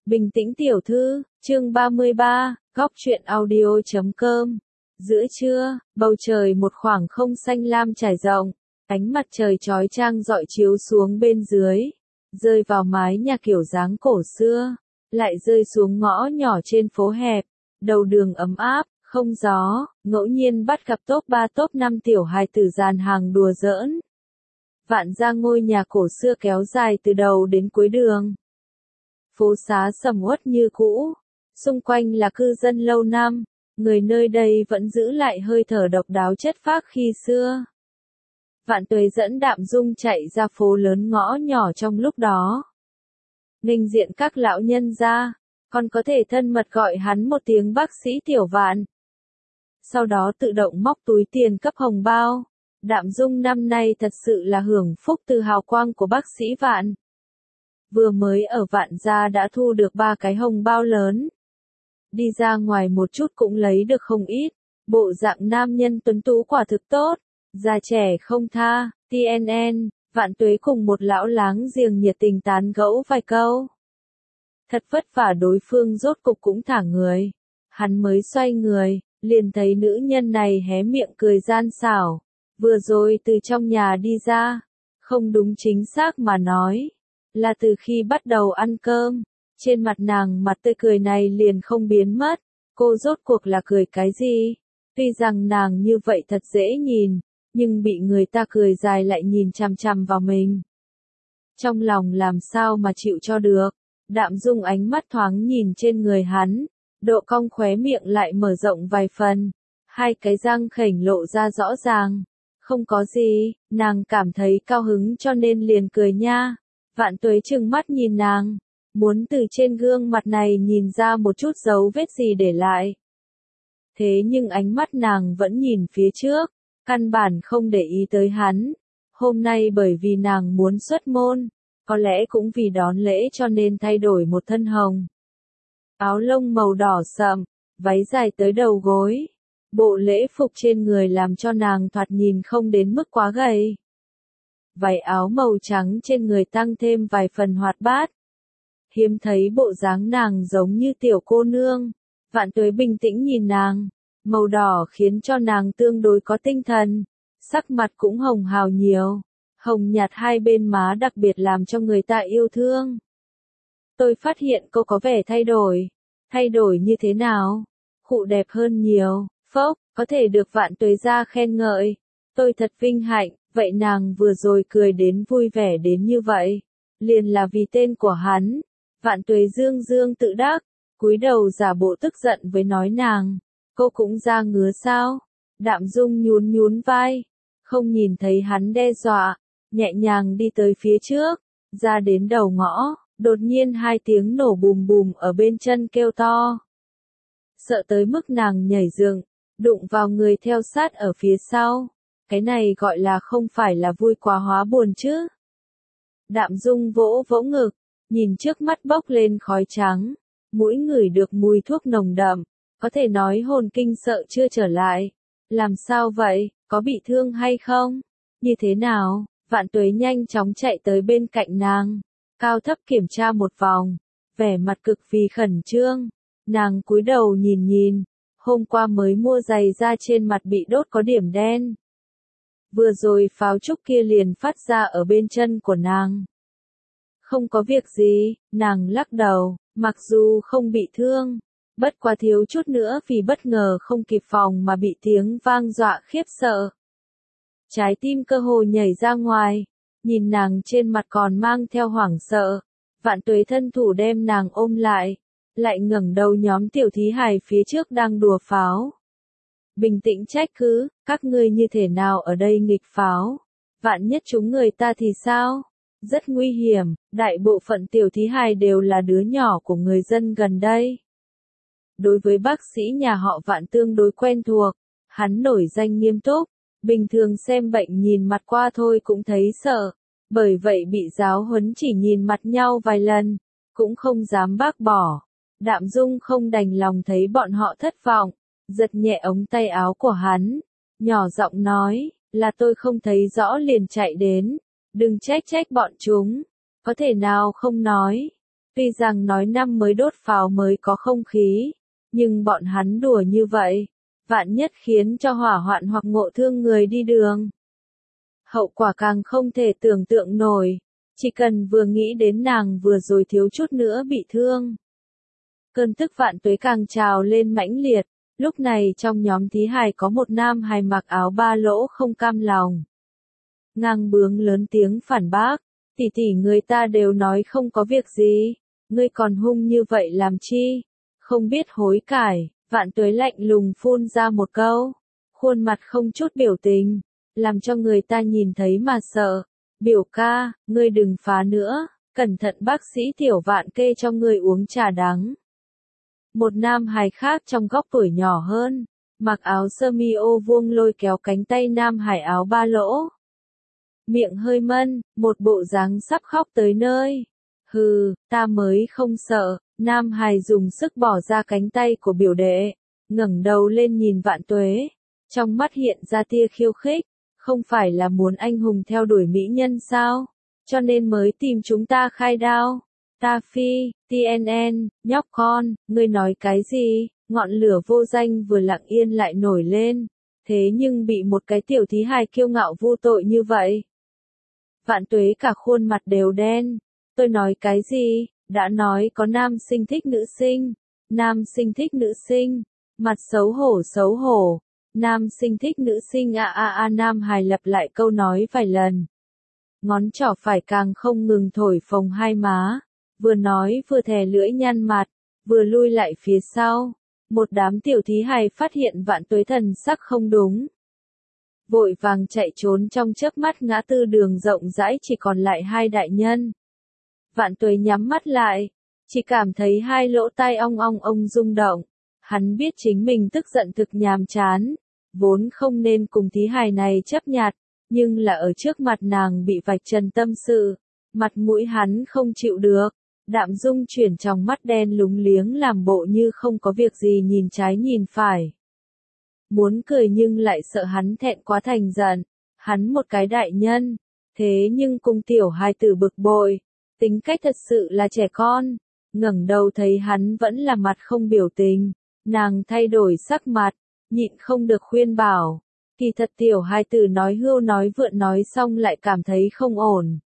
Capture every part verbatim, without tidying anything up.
Bình tĩnh tiểu thư, chương ba mươi ba, góc truyện audio chấm com. Giữa trưa, bầu trời một khoảng không xanh lam trải rộng, ánh mặt trời chói chang rọi chiếu xuống bên dưới, rơi vào mái nhà kiểu dáng cổ xưa, lại rơi xuống ngõ nhỏ trên phố hẹp, đầu đường ấm áp, không gió, ngẫu nhiên bắt gặp top ba top năm tiểu hài tử dàn hàng đùa giỡn. Vạn ra ngôi nhà cổ xưa kéo dài từ đầu đến cuối đường. Phố xá sầm uất như cũ, xung quanh là cư dân lâu năm, người nơi đây vẫn giữ lại hơi thở độc đáo chất phác khi xưa. Vạn Tuế dẫn Đạm Dung chạy ra phố lớn ngõ nhỏ trong lúc đó. Nghênh diện các lão nhân ra, còn có thể thân mật gọi hắn một tiếng bác sĩ Tiểu Vạn. Sau đó tự động móc túi tiền cấp hồng bao. Đạm Dung năm nay thật sự là hưởng phúc từ hào quang của bác sĩ Vạn. Vừa mới ở Vạn gia đã thu được ba cái hồng bao lớn. Đi ra ngoài một chút cũng lấy được không ít, bộ dạng nam nhân tuấn tú quả thực tốt, già trẻ không tha, tê en en, Vạn Tuế cùng một lão láng giềng nhiệt tình tán gẫu vài câu. Thật vất vả đối phương rốt cục cũng thả người, hắn mới xoay người, liền thấy nữ nhân này hé miệng cười gian xảo, vừa rồi từ trong nhà đi ra, không đúng chính xác mà nói. Là từ khi bắt đầu ăn cơm, trên mặt nàng mặt tươi cười này liền không biến mất, cô rốt cuộc là cười cái gì? Tuy rằng nàng như vậy thật dễ nhìn, nhưng bị người ta cười dài lại nhìn chằm chằm vào mình. Trong lòng làm sao mà chịu cho được, Đạm Dung ánh mắt thoáng nhìn trên người hắn, độ cong khóe miệng lại mở rộng vài phần, hai cái răng khểnh lộ ra rõ ràng. Không có gì, nàng cảm thấy cao hứng cho nên liền cười nha. Vạn Tuế trừng mắt nhìn nàng, muốn từ trên gương mặt này nhìn ra một chút dấu vết gì để lại. Thế nhưng ánh mắt nàng vẫn nhìn phía trước, căn bản không để ý tới hắn. Hôm nay bởi vì nàng muốn xuất môn, có lẽ cũng vì đón lễ cho nên thay đổi một thân hồng. Áo lông màu đỏ sậm, váy dài tới đầu gối. Bộ lễ phục trên người làm cho nàng thoạt nhìn không đến mức quá gầy. Váy áo màu trắng trên người tăng thêm vài phần hoạt bát. Hiếm thấy bộ dáng nàng giống như tiểu cô nương. Vạn Tuế bình tĩnh nhìn nàng, màu đỏ khiến cho nàng tương đối có tinh thần, sắc mặt cũng hồng hào nhiều, hồng nhạt hai bên má đặc biệt làm cho người ta yêu thương. Tôi phát hiện cô có vẻ thay đổi, thay đổi như thế nào? Khụ đẹp hơn nhiều, phốc, có thể được Vạn Tuế ra khen ngợi, tôi thật vinh hạnh. Vậy nàng vừa rồi cười đến vui vẻ đến như vậy, liền là vì tên của hắn. Vạn Tuế dương dương tự đắc, cúi đầu giả bộ tức giận với nói nàng, cô cũng ra ngứa sao? Đạm Dung nhún nhún vai, không nhìn thấy hắn đe dọa, nhẹ nhàng đi tới phía trước, ra đến đầu ngõ, đột nhiên hai tiếng nổ bùm bùm ở bên chân kêu to. Sợ tới mức nàng nhảy dựng, đụng vào người theo sát ở phía sau. Cái này gọi là không phải là vui quá hóa buồn chứ. Đạm Dung vỗ vỗ ngực, nhìn trước mắt bốc lên khói trắng, mũi ngửi được mùi thuốc nồng đậm, có thể nói hồn kinh sợ chưa trở lại. Làm sao vậy, có bị thương hay không? Như thế nào? Vạn Tuế nhanh chóng chạy tới bên cạnh nàng, cao thấp kiểm tra một vòng, vẻ mặt cực vì khẩn trương. Nàng cúi đầu nhìn nhìn, hôm qua mới mua giày da trên mặt bị đốt có điểm đen. Vừa rồi pháo trúc kia liền phát ra ở bên chân của nàng. Không có việc gì, nàng lắc đầu, mặc dù không bị thương, bất quá thiếu chút nữa vì bất ngờ không kịp phòng mà bị tiếng vang dọa khiếp sợ. Trái tim cơ hồ nhảy ra ngoài, nhìn nàng trên mặt còn mang theo hoảng sợ, Vạn Tuế thân thủ đem nàng ôm lại, lại ngẩng đầu nhóm tiểu thí hài phía trước đang đùa pháo. Bình tĩnh trách cứ, các ngươi như thế nào ở đây nghịch pháo? Vạn nhất chúng người ta thì sao? Rất nguy hiểm, đại bộ phận tiểu thí hài đều là đứa nhỏ của người dân gần đây. Đối với bác sĩ nhà họ Vạn tương đối quen thuộc, hắn nổi danh nghiêm túc, bình thường xem bệnh nhìn mặt qua thôi cũng thấy sợ, bởi vậy bị giáo huấn chỉ nhìn mặt nhau vài lần, cũng không dám bác bỏ. Đạm Dung không đành lòng thấy bọn họ thất vọng. Giật nhẹ ống tay áo của hắn, nhỏ giọng nói, là tôi không thấy rõ liền chạy đến, đừng trách trách bọn chúng, có thể nào không nói. Tuy rằng nói năm mới đốt pháo mới có không khí, nhưng bọn hắn đùa như vậy, vạn nhất khiến cho hỏa hoạn hoặc ngộ thương người đi đường. Hậu quả càng không thể tưởng tượng nổi, chỉ cần vừa nghĩ đến nàng vừa rồi thiếu chút nữa bị thương. Cơn tức Vạn Tuế càng trào lên mãnh liệt, lúc này trong nhóm thí hài có một nam hài mặc áo ba lỗ không cam lòng. Ngang bướng lớn tiếng phản bác, tỷ tỷ người ta đều nói không có việc gì, ngươi còn hung như vậy làm chi, không biết hối cải. Vạn Tuế lạnh lùng phun ra một câu, khuôn mặt không chút biểu tình, làm cho người ta nhìn thấy mà sợ. Biểu ca, ngươi đừng phá nữa, cẩn thận bác sĩ Tiểu Vạn kê cho ngươi uống trà đắng. Một nam hài khác trong góc tuổi nhỏ hơn, mặc áo sơ mi ô vuông lôi kéo cánh tay nam hài áo ba lỗ. Miệng hơi mân, một bộ dáng sắp khóc tới nơi. Hừ, ta mới không sợ. Nam hài dùng sức bỏ ra cánh tay của biểu đệ, ngẩng đầu lên nhìn Vạn Tuế, trong mắt hiện ra tia khiêu khích, không phải là muốn anh hùng theo đuổi mỹ nhân sao, cho nên mới tìm chúng ta khai đao. Ta phi, tê en en, nhóc con, ngươi nói cái gì? Ngọn lửa vô danh vừa lặng yên lại nổi lên, thế nhưng bị một cái tiểu thí hài kiêu ngạo vô tội như vậy. Vạn Tuế cả khuôn mặt đều đen, tôi nói cái gì? Đã nói có nam sinh thích nữ sinh, nam sinh thích nữ sinh, mặt xấu hổ xấu hổ, nam sinh thích nữ sinh a a a nam hài lặp lại câu nói vài lần. Ngón trỏ phải càng không ngừng thổi phồng hai má, vừa nói vừa thè lưỡi nhăn mặt, vừa lui lại phía sau. Một đám tiểu thí hài phát hiện Vạn Tuế thần sắc không đúng, vội vàng chạy trốn trong chớp mắt ngã tư đường rộng rãi chỉ còn lại hai đại nhân. Vạn Tuế nhắm mắt lại, chỉ cảm thấy hai lỗ tai ong ong ong rung động. Hắn biết chính mình tức giận thực nhàm chán, vốn không nên cùng thí hài này chấp nhặt, nhưng là ở trước mặt nàng bị vạch trần tâm sự, mặt mũi hắn không chịu được. Đạm Dung chuyển trong mắt đen lúng liếng làm bộ như không có việc gì nhìn trái nhìn phải. Muốn cười nhưng lại sợ hắn thẹn quá thành giận, hắn một cái đại nhân, thế nhưng cùng tiểu hài tử bực bội. Tính cách thật sự là trẻ con, ngẩng đầu thấy hắn vẫn là mặt không biểu tình, nàng thay đổi sắc mặt, nhịn không được khuyên bảo, kỳ thật tiểu hai tử nói hưu nói vượn nói xong lại cảm thấy không ổn.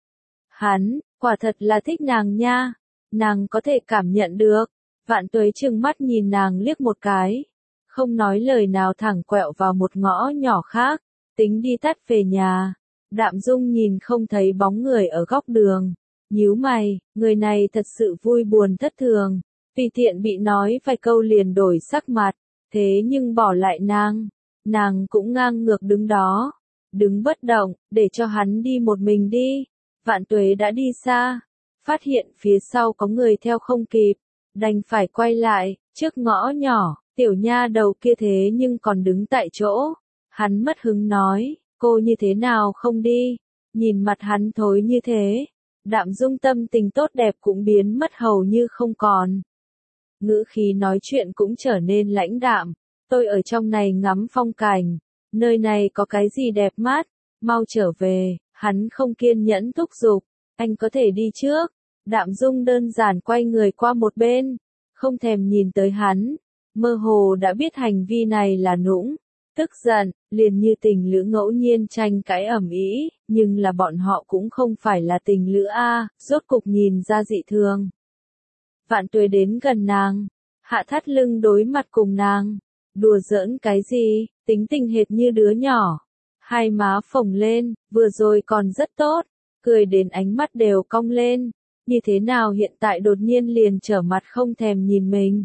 Hắn, quả thật là thích nàng nha, nàng có thể cảm nhận được. Vạn Tuế trừng mắt nhìn nàng liếc một cái, không nói lời nào thẳng quẹo vào một ngõ nhỏ khác, tính đi tắt về nhà. Đạm Dung nhìn không thấy bóng người ở góc đường, nhíu mày, người này thật sự vui buồn thất thường, tùy tiện bị nói vài câu liền đổi sắc mặt, thế nhưng bỏ lại nàng, nàng cũng ngang ngược đứng đó, đứng bất động, để cho hắn đi một mình đi. Vạn Tuế đã đi xa, phát hiện phía sau có người theo không kịp, đành phải quay lại, trước ngõ nhỏ, tiểu nha đầu kia thế nhưng còn đứng tại chỗ, hắn mất hứng nói, cô như thế nào không đi, nhìn mặt hắn thối như thế. Đạm Dung tâm tình tốt đẹp cũng biến mất hầu như không còn. Ngữ khí nói chuyện cũng trở nên lãnh đạm, tôi ở trong này ngắm phong cảnh, nơi này có cái gì đẹp mắt, mau trở về. Hắn không kiên nhẫn thúc giục, anh có thể đi trước. Đạm Dung đơn giản quay người qua một bên, không thèm nhìn tới hắn, mơ hồ đã biết hành vi này là nũng. Tức giận, liền như tình lữ ngẫu nhiên tranh cãi ầm ĩ, nhưng là bọn họ cũng không phải là tình lữ a, rốt cục nhìn ra dị thường. Vạn Tuế đến gần nàng, hạ thắt lưng đối mặt cùng nàng, đùa giỡn cái gì, tính tình hệt như đứa nhỏ, hai má phồng lên, vừa rồi còn rất tốt, cười đến ánh mắt đều cong lên, như thế nào hiện tại đột nhiên liền trở mặt không thèm nhìn mình.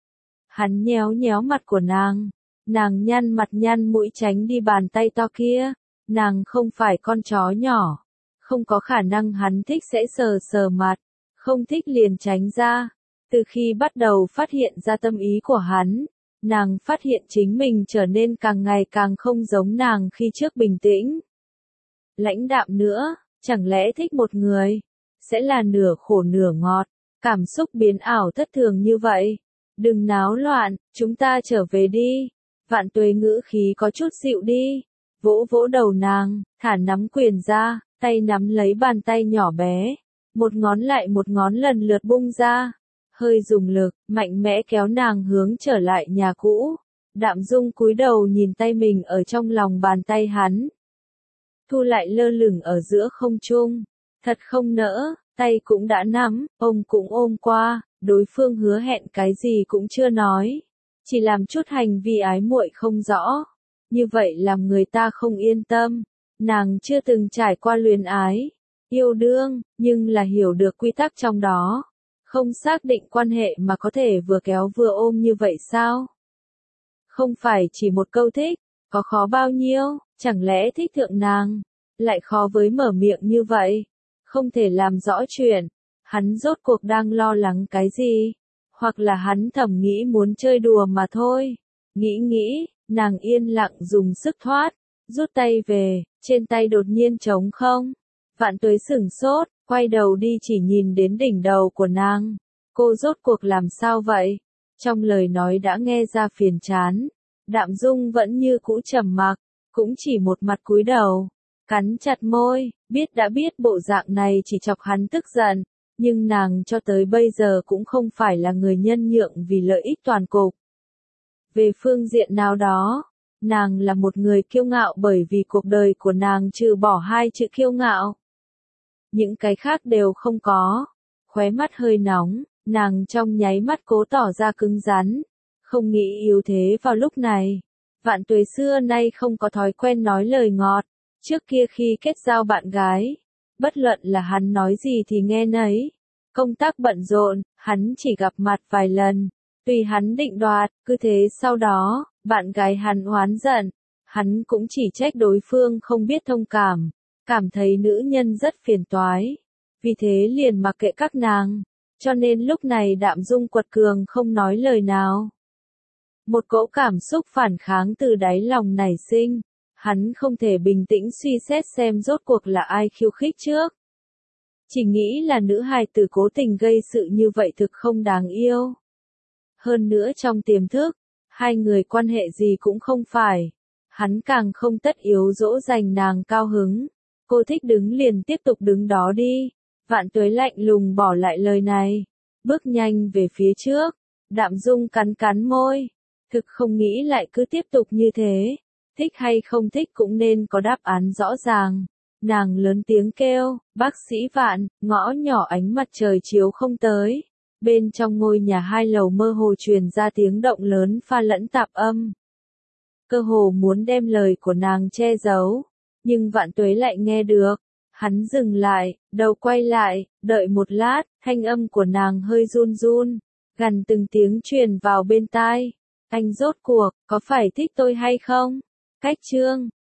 Hắn nhéo nhéo mặt của nàng. Nàng nhăn mặt nhăn mũi tránh đi bàn tay to kia, nàng không phải con chó nhỏ, không có khả năng hắn thích sẽ sờ sờ mặt, không thích liền tránh ra. Từ khi bắt đầu phát hiện ra tâm ý của hắn, nàng phát hiện chính mình trở nên càng ngày càng không giống nàng khi trước bình tĩnh. Lãnh đạm nữa, chẳng lẽ thích một người, sẽ là nửa khổ nửa ngọt, cảm xúc biến ảo thất thường như vậy. Đừng náo loạn, chúng ta trở về đi. Vạn Tuế ngữ khí có chút dịu đi, vỗ vỗ đầu nàng, thả nắm quyền ra, tay nắm lấy bàn tay nhỏ bé, một ngón lại một ngón lần lượt bung ra, hơi dùng lực, mạnh mẽ kéo nàng hướng trở lại nhà cũ. Đạm Dung cúi đầu nhìn tay mình ở trong lòng bàn tay hắn. Thu lại lơ lửng ở giữa không trung, thật không nỡ, tay cũng đã nắm, ông cũng ôm qua, đối phương hứa hẹn cái gì cũng chưa nói, chỉ làm chút hành vi ái muội không rõ, như vậy làm người ta không yên tâm. Nàng chưa từng trải qua luyến ái, yêu đương, nhưng là hiểu được quy tắc trong đó, không xác định quan hệ mà có thể vừa kéo vừa ôm như vậy sao? Không phải chỉ một câu thích, có khó bao nhiêu, chẳng lẽ thích thượng nàng, lại khó với mở miệng như vậy, không thể làm rõ chuyện, hắn rốt cuộc đang lo lắng cái gì, hoặc là hắn thầm nghĩ muốn chơi đùa mà thôi. Nghĩ nghĩ, nàng yên lặng dùng sức thoát, rút tay về, trên tay đột nhiên trống không. Vạn Tuế sửng sốt, quay đầu đi chỉ nhìn đến đỉnh đầu của nàng. Cô rốt cuộc làm sao vậy? Trong lời nói đã nghe ra phiền chán. Đạm Dung vẫn như cũ trầm mặc, cũng chỉ một mặt cúi đầu, cắn chặt môi, biết đã biết bộ dạng này chỉ chọc hắn tức giận, nhưng nàng cho tới bây giờ cũng không phải là người nhân nhượng vì lợi ích toàn cục. Về phương diện nào đó, nàng là một người kiêu ngạo bởi vì cuộc đời của nàng trừ bỏ hai chữ kiêu ngạo. Những cái khác đều không có. Khóe mắt hơi nóng, nàng trong nháy mắt cố tỏ ra cứng rắn, không nghĩ yếu thế vào lúc này. Vạn Tuế xưa nay không có thói quen nói lời ngọt, trước kia khi kết giao bạn gái, bất luận là hắn nói gì thì nghe nấy. Công tác bận rộn, hắn chỉ gặp mặt vài lần, tùy hắn định đoạt, cứ thế sau đó, bạn gái hắn oán giận, hắn cũng chỉ trách đối phương không biết thông cảm, cảm thấy nữ nhân rất phiền toái, vì thế liền mặc kệ các nàng, cho nên lúc này Đạm Dung quật cường không nói lời nào. Một cỗ cảm xúc phản kháng từ đáy lòng nảy sinh, hắn không thể bình tĩnh suy xét xem rốt cuộc là ai khiêu khích trước. Chỉ nghĩ là nữ hài tử cố tình gây sự như vậy thực không đáng yêu. Hơn nữa trong tiềm thức, hai người quan hệ gì cũng không phải. Hắn càng không tất yếu dỗ dành nàng cao hứng. Cô thích đứng liền tiếp tục đứng đó đi. Vạn Tuế lạnh lùng bỏ lại lời này. Bước nhanh về phía trước. Đạm Dung cắn cắn môi. Thực không nghĩ lại cứ tiếp tục như thế. Thích hay không thích cũng nên có đáp án rõ ràng. Nàng lớn tiếng kêu, bác sĩ Vạn, ngõ nhỏ ánh mặt trời chiếu không tới. Bên trong ngôi nhà hai lầu mơ hồ truyền ra tiếng động lớn pha lẫn tạp âm. Cơ hồ muốn đem lời của nàng che giấu, nhưng Vạn Tuế lại nghe được. Hắn dừng lại, đầu quay lại, đợi một lát, thanh âm của nàng hơi run run, gần từng tiếng truyền vào bên tai. Anh rốt cuộc, có phải thích tôi hay không? Cách chương